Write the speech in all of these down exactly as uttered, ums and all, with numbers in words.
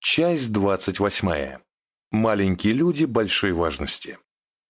Часть двадцать восьмая. Маленькие люди большой важности.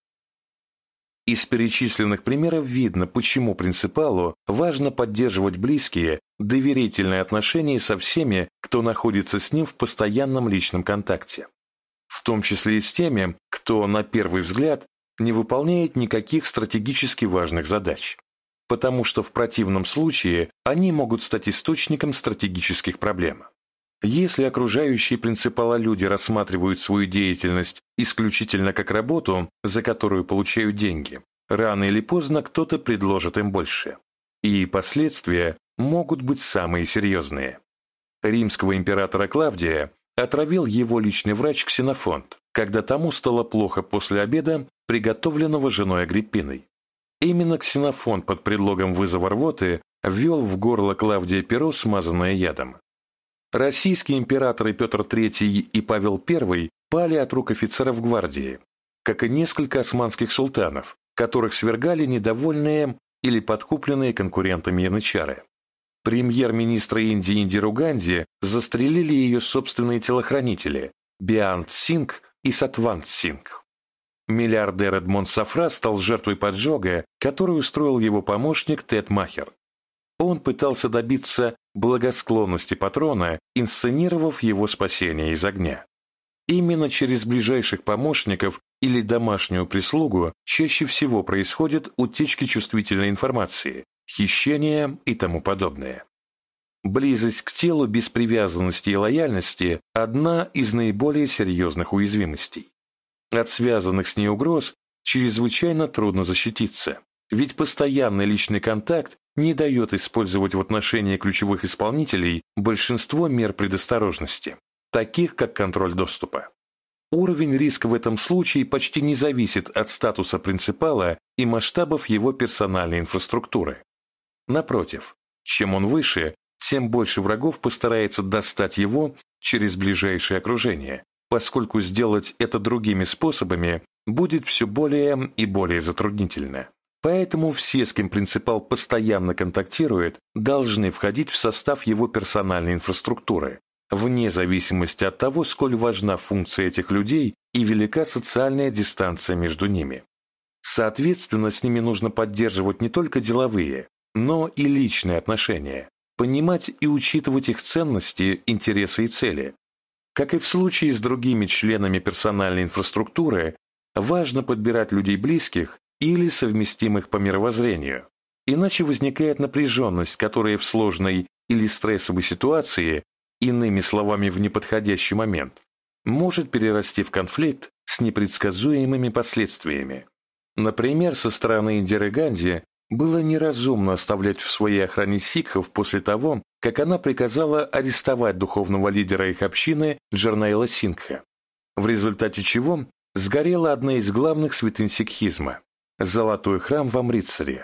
Из перечисленных примеров видно, почему принципалу важно поддерживать близкие, доверительные отношения со всеми, кто находится с ним в постоянном личном контакте, в том числе и с теми, кто, на первый взгляд, не выполняет никаких стратегически важных задач, потому что в противном случае они могут стать источником стратегических проблем. Если окружающие принципала люди рассматривают свою деятельность исключительно как работу, за которую получают деньги, рано или поздно кто-то предложит им больше. И последствия могут быть самые серьезные. Римского императора Клавдия отравил его личный врач Ксенофонт, когда тому стало плохо после обеда, приготовленного женой Агриппиной. Именно Ксенофонт под предлогом вызова рвоты ввел в горло Клавдия перо, смазанное ядом. Российские императоры Петр Третий и Павел Первый пали от рук офицеров гвардии, как и несколько османских султанов, которых свергали недовольные или подкупленные конкурентами янычары. Премьер-министра Индии Индиру Ганди застрелили ее собственные телохранители Беант Сингх и Сатвант Сингх. Миллиардер Эдмонд Сафра стал жертвой поджога, который устроил его помощник Тед Махер. Он пытался добиться благосклонности патрона, инсценировав его спасение из огня. Именно через ближайших помощников или домашнюю прислугу чаще всего происходят утечки чувствительной информации, хищения и тому подобное. Близость к телу без привязанности и лояльности – одна из наиболее серьезных уязвимостей. От связанных с ней угроз чрезвычайно трудно защититься, ведь постоянный личный контакт не дает использовать в отношении ключевых исполнителей большинство мер предосторожности, таких как контроль доступа. Уровень риска в этом случае почти не зависит от статуса принципала и масштабов его персональной инфраструктуры. Напротив, чем он выше, тем больше врагов постарается достать его через ближайшее окружение, поскольку сделать это другими способами будет все более и более затруднительно. Поэтому все, с кем принципал постоянно контактирует, должны входить в состав его персональной инфраструктуры, вне зависимости от того, сколь важна функция этих людей и велика социальная дистанция между ними. Соответственно, с ними нужно поддерживать не только деловые, но и личные отношения, понимать и учитывать их ценности, интересы и цели. Как и в случае с другими членами персональной инфраструктуры, важно подбирать людей близких или совместимых по мировоззрению, иначе возникает напряженность, которая в сложной или стрессовой ситуации, иными словами, в неподходящий момент, может перерасти в конфликт с непредсказуемыми последствиями. Например, со стороны Индиры Ганди было неразумно оставлять в своей охране сикхов после того, как она приказала арестовать духовного лидера их общины Джарнайла Сингха, в результате чего сгорела одна из главных святынь сикхизма – Золотой храм в Амритсаре.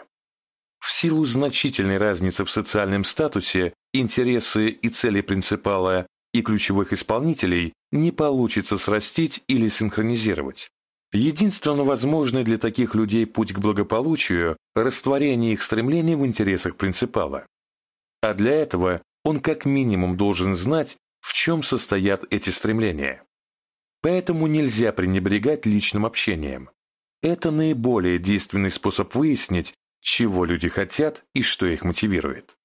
В силу значительной разницы в социальном статусе, интересы и цели принципала и ключевых исполнителей не получится срастить или синхронизировать. Единственно возможный для таких людей путь к благополучию – растворение их стремлений в интересах принципала. А для этого он как минимум должен знать, в чем состоят эти стремления. Поэтому нельзя пренебрегать личным общением. Это наиболее действенный способ выяснить, чего люди хотят и что их мотивирует.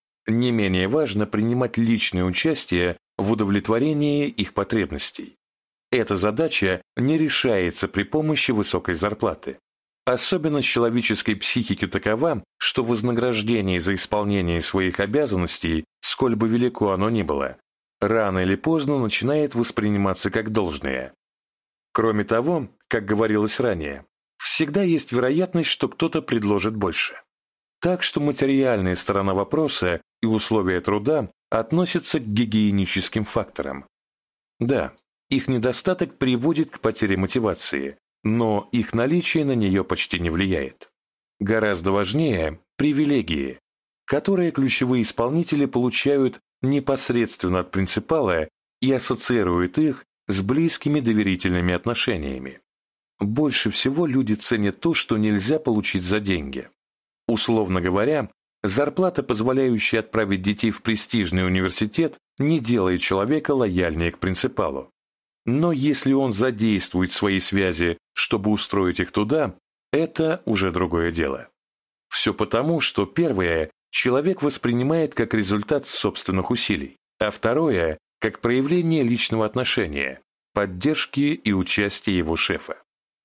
Не менее важно принимать личное участие в удовлетворении их потребностей. Эта задача не решается при помощи высокой зарплаты. Особенность человеческой психики такова, что вознаграждение за исполнение своих обязанностей, сколь бы велико оно ни было, рано или поздно начинает восприниматься как должное. Кроме того, как говорилось ранее, всегда есть вероятность, что кто-то предложит больше. Так что материальная сторона вопроса и условия труда относятся к гигиеническим факторам. Да, их недостаток приводит к потере мотивации, но их наличие на нее почти не влияет. Гораздо важнее – привилегии, которые ключевые исполнители получают непосредственно от принципала и ассоциируют их с близкими доверительными отношениями. Больше всего люди ценят то, что нельзя получить за деньги. Условно говоря, зарплата, позволяющая отправить детей в престижный университет, не делает человека лояльнее к принципалу. Но если он задействует свои связи, чтобы устроить их туда, это уже другое дело. Все потому, что первое человек воспринимает как результат собственных усилий, а второе – как проявление личного отношения, поддержки и участия его шефа.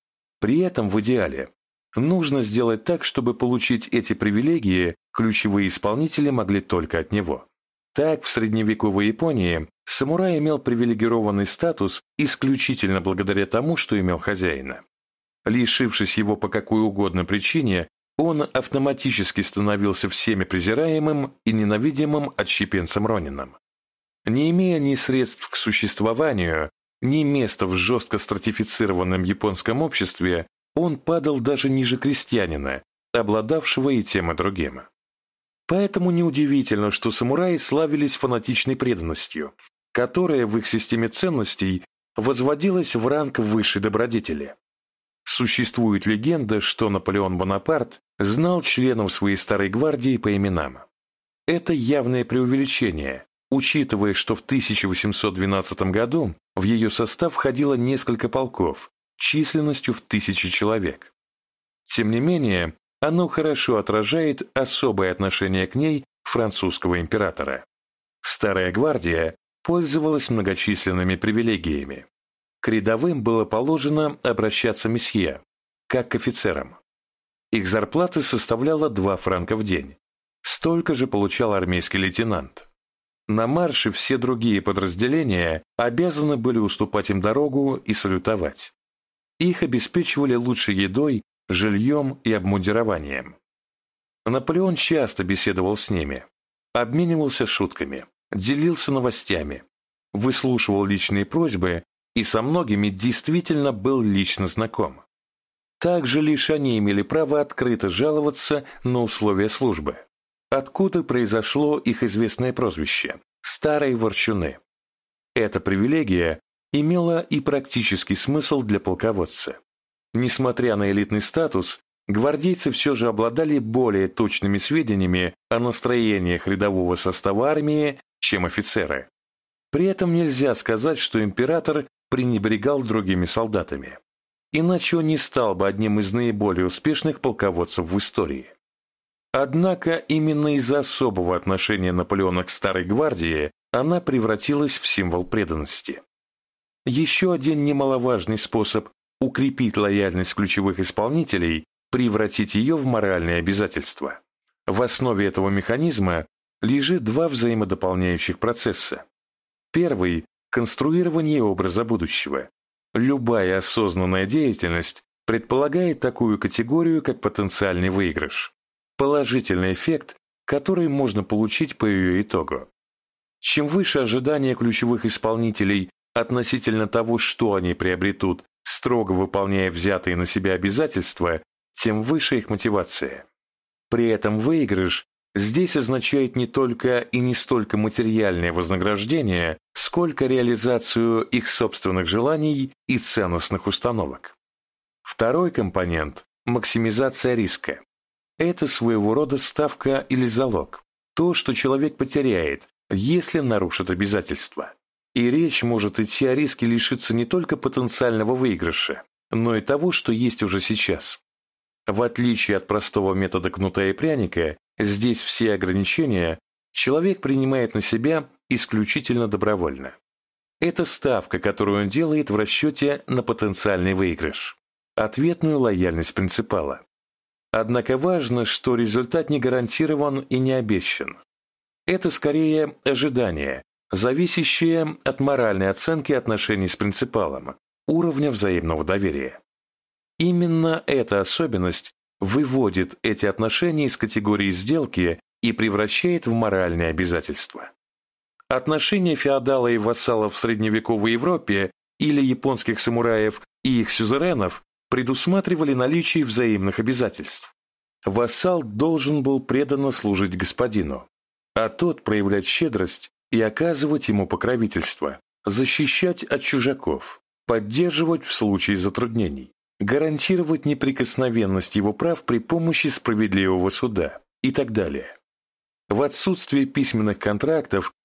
При этом в идеале нужно сделать так, чтобы получить эти привилегии ключевые исполнители могли только от него. Так, в средневековой Японии самурай имел привилегированный статус исключительно благодаря тому, что имел хозяина. Лишившись его по какой угодно причине, он автоматически становился всеми презираемым и ненавидимым отщепенцем Ронином. Не имея ни средств к существованию, ни места в жестко стратифицированном японском обществе, он падал даже ниже крестьянина, обладавшего и тем, и другим. Поэтому неудивительно, что самураи славились фанатичной преданностью, которая в их системе ценностей возводилась в ранг высшей добродетели. Существует легенда, что Наполеон Бонапарт знал членов своей старой гвардии по именам. Это явное преувеличение, учитывая, что в тысяча восемьсот двенадцатом году в ее состав входило несколько полков, численностью в тысячи человек. Тем не менее, оно хорошо отражает особое отношение к ней французского императора. Старая гвардия пользовалась многочисленными привилегиями. К рядовым было положено обращаться месье, как к офицерам. Их зарплата составляла два франка в день. Столько же получал армейский лейтенант. На марше все другие подразделения обязаны были уступать им дорогу и салютовать. Их обеспечивали лучшей едой, жильем и обмундированием. Наполеон часто беседовал с ними, обменивался шутками, делился новостями, выслушивал личные просьбы и со многими действительно был лично знаком. Также лишь они имели право открыто жаловаться на условия службы, откуда произошло их известное прозвище – «старые ворчуны». Эта привилегия имела и практический смысл для полководца. Несмотря на элитный статус, гвардейцы все же обладали более точными сведениями о настроениях рядового состава армии, чем офицеры. При этом нельзя сказать, что император пренебрегал другими солдатами. Иначе он не стал бы одним из наиболее успешных полководцев в истории. Однако именно из-за особого отношения Наполеона к Старой гвардии она превратилась в символ преданности. Еще один немаловажный способ укрепить лояльность ключевых исполнителей – превратить ее в моральные обязательства. В основе этого механизма лежит два взаимодополняющих процесса. Первый – конструирование образа будущего. Любая осознанная деятельность предполагает такую категорию, как потенциальный выигрыш. Положительный эффект, который можно получить по ее итогу. Чем выше ожидания ключевых исполнителей относительно того, что они приобретут, строго выполняя взятые на себя обязательства, тем выше их мотивация. При этом выигрыш здесь означает не только и не столько материальное вознаграждение, сколько реализацию их собственных желаний и ценностных установок. Второй компонент – максимизация риска. Это своего рода ставка или залог, то, что человек потеряет, если нарушит обязательства. И речь может идти о риске лишиться не только потенциального выигрыша, но и того, что есть уже сейчас. В отличие от простого метода кнута и пряника, здесь все ограничения человек принимает на себя исключительно добровольно. Это ставка, которую он делает в расчете на потенциальный выигрыш, ответную лояльность принципала. Однако важно, что результат не гарантирован и не обещан. Это скорее ожидание, зависящее от моральной оценки отношений с принципалом, уровня взаимного доверия. Именно эта особенность выводит эти отношения из категории сделки и превращает в моральные обязательства. Отношения феодала и вассала в средневековой Европе или японских самураев и их сюзеренов предусматривали наличие взаимных обязательств. Вассал должен был преданно служить господину, а тот проявлять щедрость и оказывать ему покровительство, защищать от чужаков, поддерживать в случае затруднений, гарантировать неприкосновенность его прав при помощи справедливого суда и так далее. В отсутствие письменных контрактов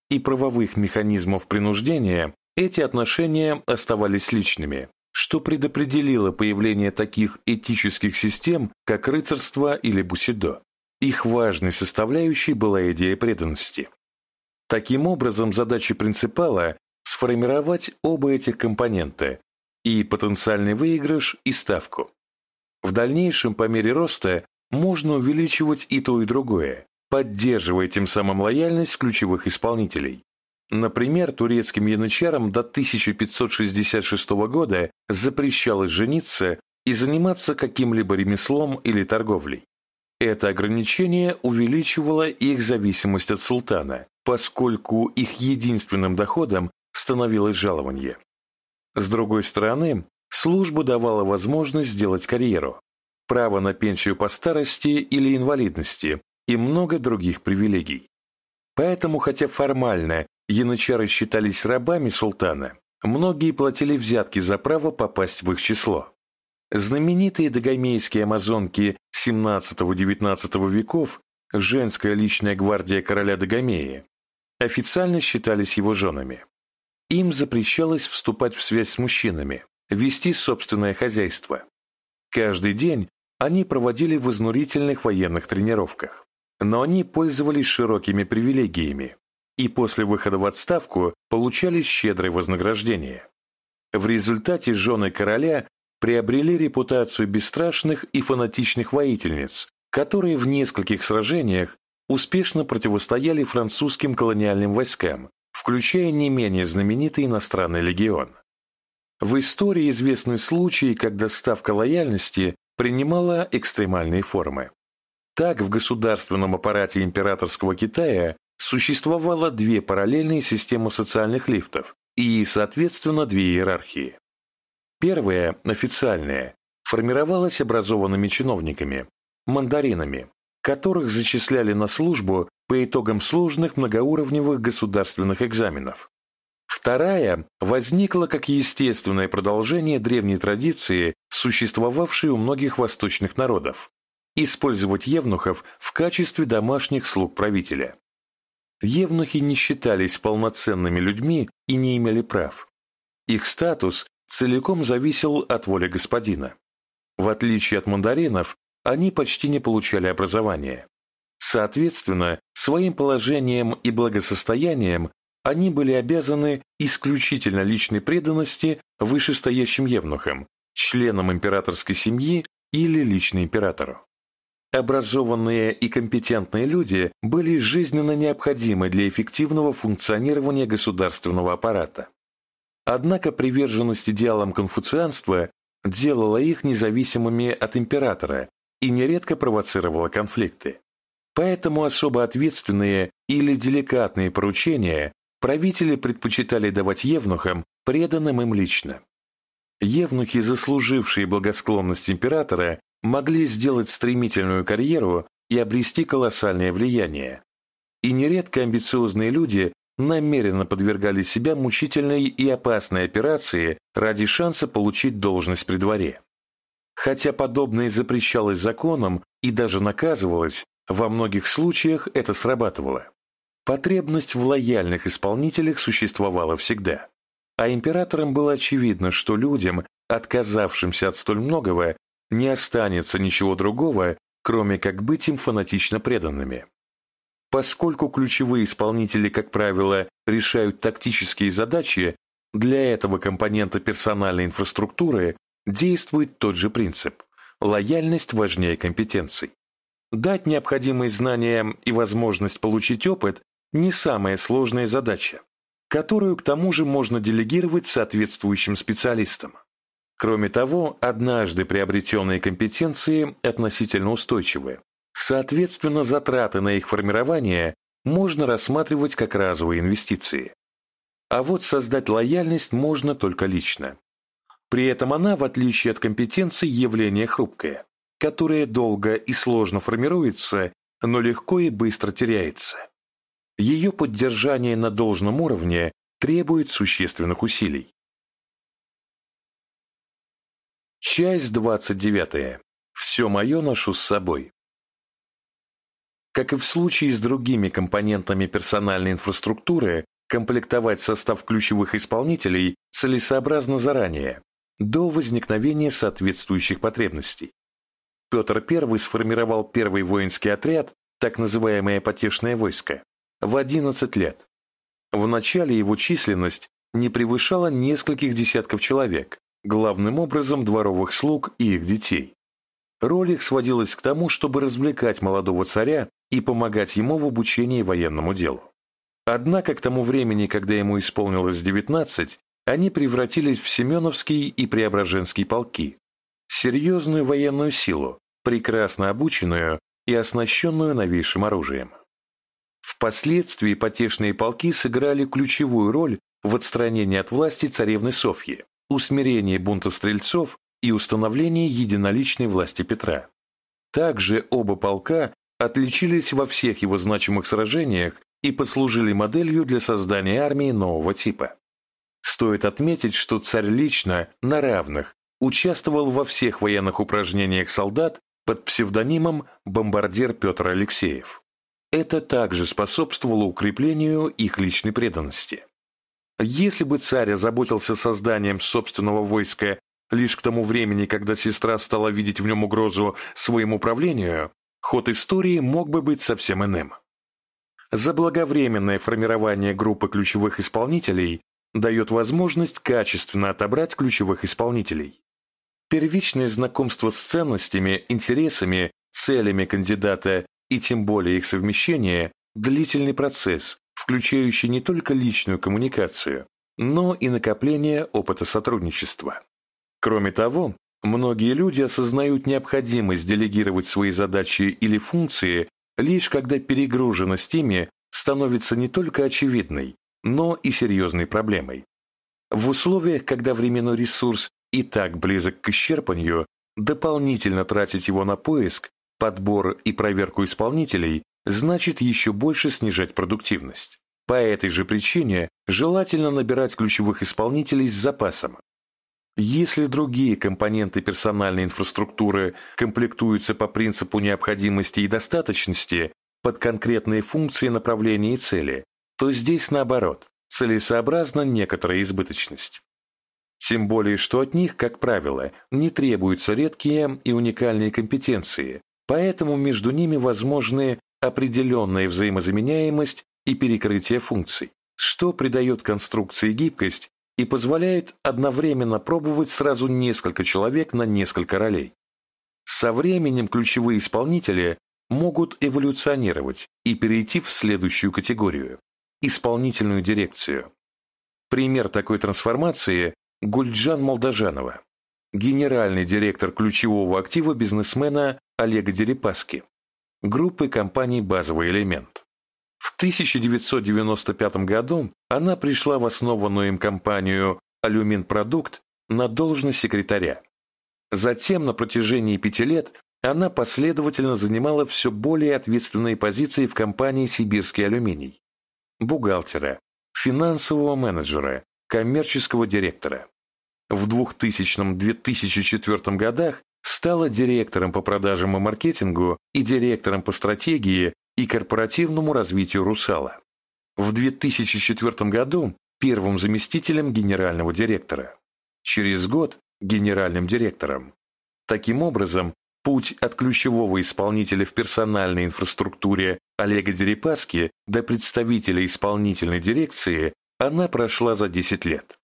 и правовых механизмов принуждения, эти отношения оставались личными, что предопределило появление таких этических систем, как рыцарство или бусидо. Их важной составляющей была идея преданности. Таким образом, задача принципала – сформировать оба этих компонента – и потенциальный выигрыш, и ставку. В дальнейшем, по мере роста, можно увеличивать и то, и другое, поддерживая тем самым лояльность ключевых исполнителей. Например, турецким янычарам до тысяча пятьсот шестьдесят шестого года запрещалось жениться и заниматься каким-либо ремеслом или торговлей. Это ограничение увеличивало их зависимость от султана, поскольку их единственным доходом становилось жалование. С другой стороны, служба давала возможность сделать карьеру, право на пенсию по старости или инвалидности и много других привилегий. Поэтому, хотя формально янычары считались рабами султана, многие платили взятки за право попасть в их число. Знаменитые догомейские амазонки семнадцатого-девятнадцатого веков, женская личная гвардия короля Дагомеи, официально считались его женами. Им запрещалось вступать в связь с мужчинами, вести собственное хозяйство. Каждый день они проводили в изнурительных военных тренировках, но они пользовались широкими привилегиями и после выхода в отставку получали щедрое вознаграждение. В результате жены короля приобрели репутацию бесстрашных и фанатичных воительниц, которые в нескольких сражениях успешно противостояли французским колониальным войскам, включая не менее знаменитый иностранный легион. В истории известны случаи, когда ставка лояльности принимала экстремальные формы. Так, в государственном аппарате императорского Китая существовало две параллельные системы социальных лифтов и, соответственно, две иерархии. Первая, официальная, формировалась образованными чиновниками, мандаринами, которых зачисляли на службу по итогам сложных многоуровневых государственных экзаменов. Вторая возникла как естественное продолжение древней традиции, существовавшей у многих восточных народов – использовать евнухов в качестве домашних слуг правителя. Евнухи не считались полноценными людьми и не имели прав. Их статус целиком зависел от воли господина. В отличие от мандаринов, они почти не получали образования. Соответственно, своим положением и благосостоянием они были обязаны исключительно личной преданности вышестоящим евнухам, членам императорской семьи или лично императору. Образованные и компетентные люди были жизненно необходимы для эффективного функционирования государственного аппарата. Однако приверженность идеалам конфуцианства делала их независимыми от императора и нередко провоцировала конфликты. Поэтому особо ответственные или деликатные поручения правители предпочитали давать евнухам, преданным им лично. Евнухи, заслужившие благосклонность императора, могли сделать стремительную карьеру и обрести колоссальное влияние. И нередко амбициозные люди намеренно подвергали себя мучительной и опасной операции ради шанса получить должность при дворе. Хотя подобное запрещалось законом и даже наказывалось, во многих случаях это срабатывало. Потребность в лояльных исполнителях существовала всегда. А императорам было очевидно, что людям, отказавшимся от столь многого, не останется ничего другого, кроме как быть им фанатично преданными. Поскольку ключевые исполнители, как правило, решают тактические задачи, для этого компонента персональной инфраструктуры действует тот же принцип – лояльность важнее компетенций. Дать необходимые знания и возможность получить опыт – не самая сложная задача, которую, к тому же, можно делегировать соответствующим специалистам. Кроме того, однажды приобретенные компетенции относительно устойчивы. Соответственно, затраты на их формирование можно рассматривать как разовые инвестиции. А вот создать лояльность можно только лично. При этом она, в отличие от компетенций, явление хрупкое, которое долго и сложно формируется, но легко и быстро теряется. Ее поддержание на должном уровне требует существенных усилий. Часть двадцать девятая. Все мое ношу с собой. Как и в случае с другими компонентами персональной инфраструктуры, комплектовать состав ключевых исполнителей целесообразно заранее, до возникновения соответствующих потребностей. Петр Первый сформировал первый воинский отряд, так называемое потешное войско, в одиннадцать лет. В начале его численность не превышала нескольких десятков человек, главным образом дворовых слуг и их детей. Роль их сводилась к тому, чтобы развлекать молодого царя и помогать ему в обучении военному делу. Однако к тому времени, когда ему исполнилось девятнадцать, они превратились в Семеновский и Преображенский полки, серьезную военную силу, прекрасно обученную и оснащенную новейшим оружием. Впоследствии потешные полки сыграли ключевую роль в отстранении от власти царевны Софьи, усмирении бунта стрельцов и установлении единоличной власти Петра. Также оба полка отличились во всех его значимых сражениях и послужили моделью для создания армии нового типа. Стоит отметить, что царь лично, на равных, участвовал во всех военных упражнениях солдат под псевдонимом «Бомбардир Петр Алексеев». Это также способствовало укреплению их личной преданности. Если бы царь озаботился созданием собственного войска лишь к тому времени, когда сестра стала видеть в нем угрозу своему правлению, ход истории мог бы быть совсем иным. Заблаговременное формирование группы ключевых исполнителей дает возможность качественно отобрать ключевых исполнителей. Первичное знакомство с ценностями, интересами, целями кандидата и тем более их совмещение – длительный процесс, включающий не только личную коммуникацию, но и накопление опыта сотрудничества. Кроме того, многие люди осознают необходимость делегировать свои задачи или функции лишь когда перегруженность ими становится не только очевидной, но и серьезной проблемой. В условиях, когда временной ресурс и так близок к исчерпанию, дополнительно тратить его на поиск, подбор и проверку исполнителей значит еще больше снижать продуктивность. По этой же причине желательно набирать ключевых исполнителей с запасом. Если другие компоненты персональной инфраструктуры комплектуются по принципу необходимости и достаточности под конкретные функции, направления и цели, то здесь наоборот, целесообразна некоторая избыточность. Тем более, что от них, как правило, не требуются редкие и уникальные компетенции, поэтому между ними возможны определенная взаимозаменяемость и перекрытие функций, что придает конструкции гибкость и позволяет одновременно пробовать сразу несколько человек на несколько ролей. Со временем ключевые исполнители могут эволюционировать и перейти в следующую категорию – исполнительную дирекцию. Пример такой трансформации – Гульджан Молдажанова, генеральный директор ключевого актива бизнесмена Олега Дерипаски, группы компаний «Базовый элемент». В тысяча девятьсот девяносто пятом году она пришла в основанную им компанию «Алюминпродукт» на должность секретаря. Затем на протяжении пяти лет она последовательно занимала все более ответственные позиции в компании «Сибирский алюминий» – бухгалтера, финансового менеджера, коммерческого директора. В двухтысячном — две тысячи четвёртом годах стала директором по продажам и маркетингу и директором по стратегии и корпоративному развитию «Русала». В две тысячи четвёртом году первым заместителем генерального директора. Через год генеральным директором. Таким образом, путь от ключевого исполнителя в персональной инфраструктуре Олега Дерипаски до представителя исполнительной дирекции она прошла за десять лет.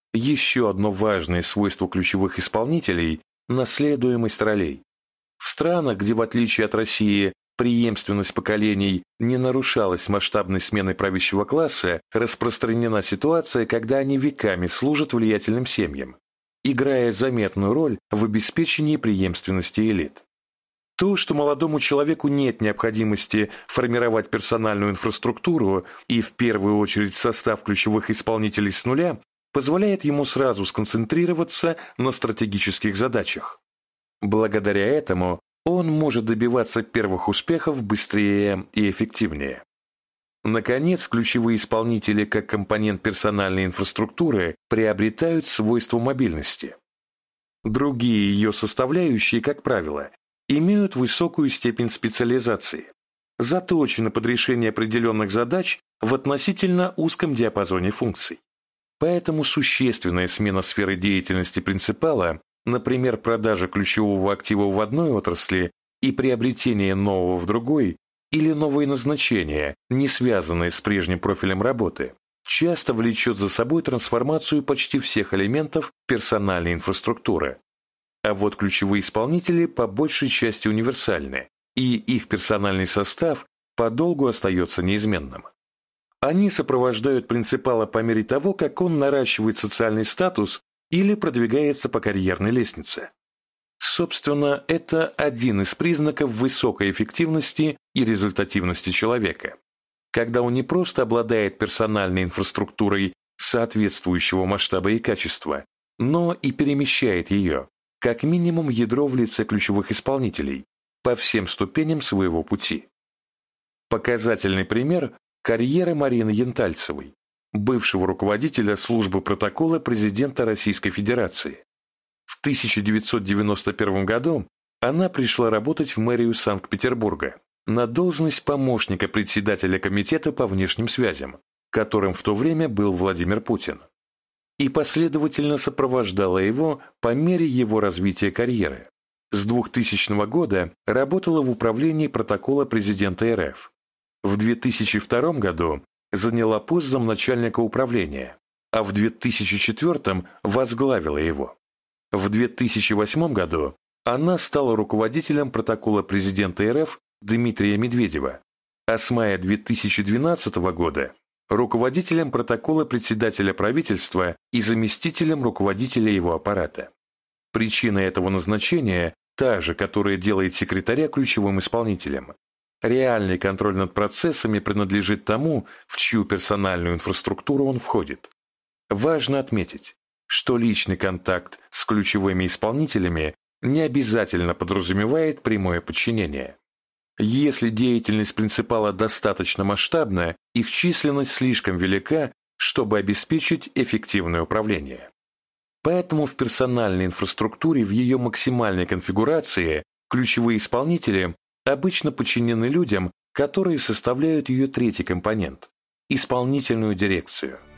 Еще одно важное свойство ключевых исполнителей – наследуемость ролей. В странах, где в отличие от России преемственность поколений не нарушалась масштабной сменой правящего класса, распространена ситуация, когда они веками служат влиятельным семьям, играя заметную роль в обеспечении преемственности элит. То, что молодому человеку нет необходимости формировать персональную инфраструктуру и в первую очередь состав ключевых исполнителей с нуля, позволяет ему сразу сконцентрироваться на стратегических задачах. Благодаря этому он может добиваться первых успехов быстрее и эффективнее. Наконец, ключевые исполнители как компонент персональной инфраструктуры приобретают свойство мобильности. Другие ее составляющие, как правило, имеют высокую степень специализации. заточены под решение определенных задач в относительно узком диапазоне функций. Поэтому существенная смена сферы деятельности принципала, например, продажа ключевого актива в одной отрасли и приобретение нового в другой, или новые назначения, не связанные с прежним профилем работы, часто влечет за собой трансформацию почти всех элементов персональной инфраструктуры. А вот ключевые исполнители по большей части универсальны, и их персональный состав подолгу остается неизменным. Они сопровождают принципала по мере того, как он наращивает социальный статус или продвигается по карьерной лестнице. Собственно, это один из признаков высокой эффективности и результативности человека, когда он не просто обладает персональной инфраструктурой соответствующего масштаба и качества, но и перемещает ее, как минимум ядро в лице ключевых исполнителей, по всем ступеням своего пути. Показательный пример – карьера Марины Янтальцевой, бывшего руководителя службы протокола президента Российской Федерации. В тысяча девятьсот девяносто первом году она пришла работать в мэрию Санкт-Петербурга на должность помощника председателя комитета по внешним связям, которым в то время был Владимир Путин, и последовательно сопровождала его по мере его развития карьеры. С двухтысячного года работала в управлении протокола президента РФ. В две тысячи втором году заняла пост замначальника управления, а в две тысячи четвёртом возглавила его. В две тысячи восьмом году она стала руководителем протокола президента РФ Дмитрия Медведева, а с мая две тысячи двенадцатого года руководителем протокола председателя правительства и заместителем руководителя его аппарата. Причина этого назначения та же, которая делает секретаря ключевым исполнителем. Реальный контроль над процессами принадлежит тому, в чью персональную инфраструктуру он входит. Важно отметить, что личный контакт с ключевыми исполнителями не обязательно подразумевает прямое подчинение. Если деятельность принципала достаточно масштабна, их численность слишком велика, чтобы обеспечить эффективное управление. Поэтому в персональной инфраструктуре в ее максимальной конфигурации ключевые исполнители обычно подчинены людям, которые составляют ее третий компонент – исполнительную дирекцию.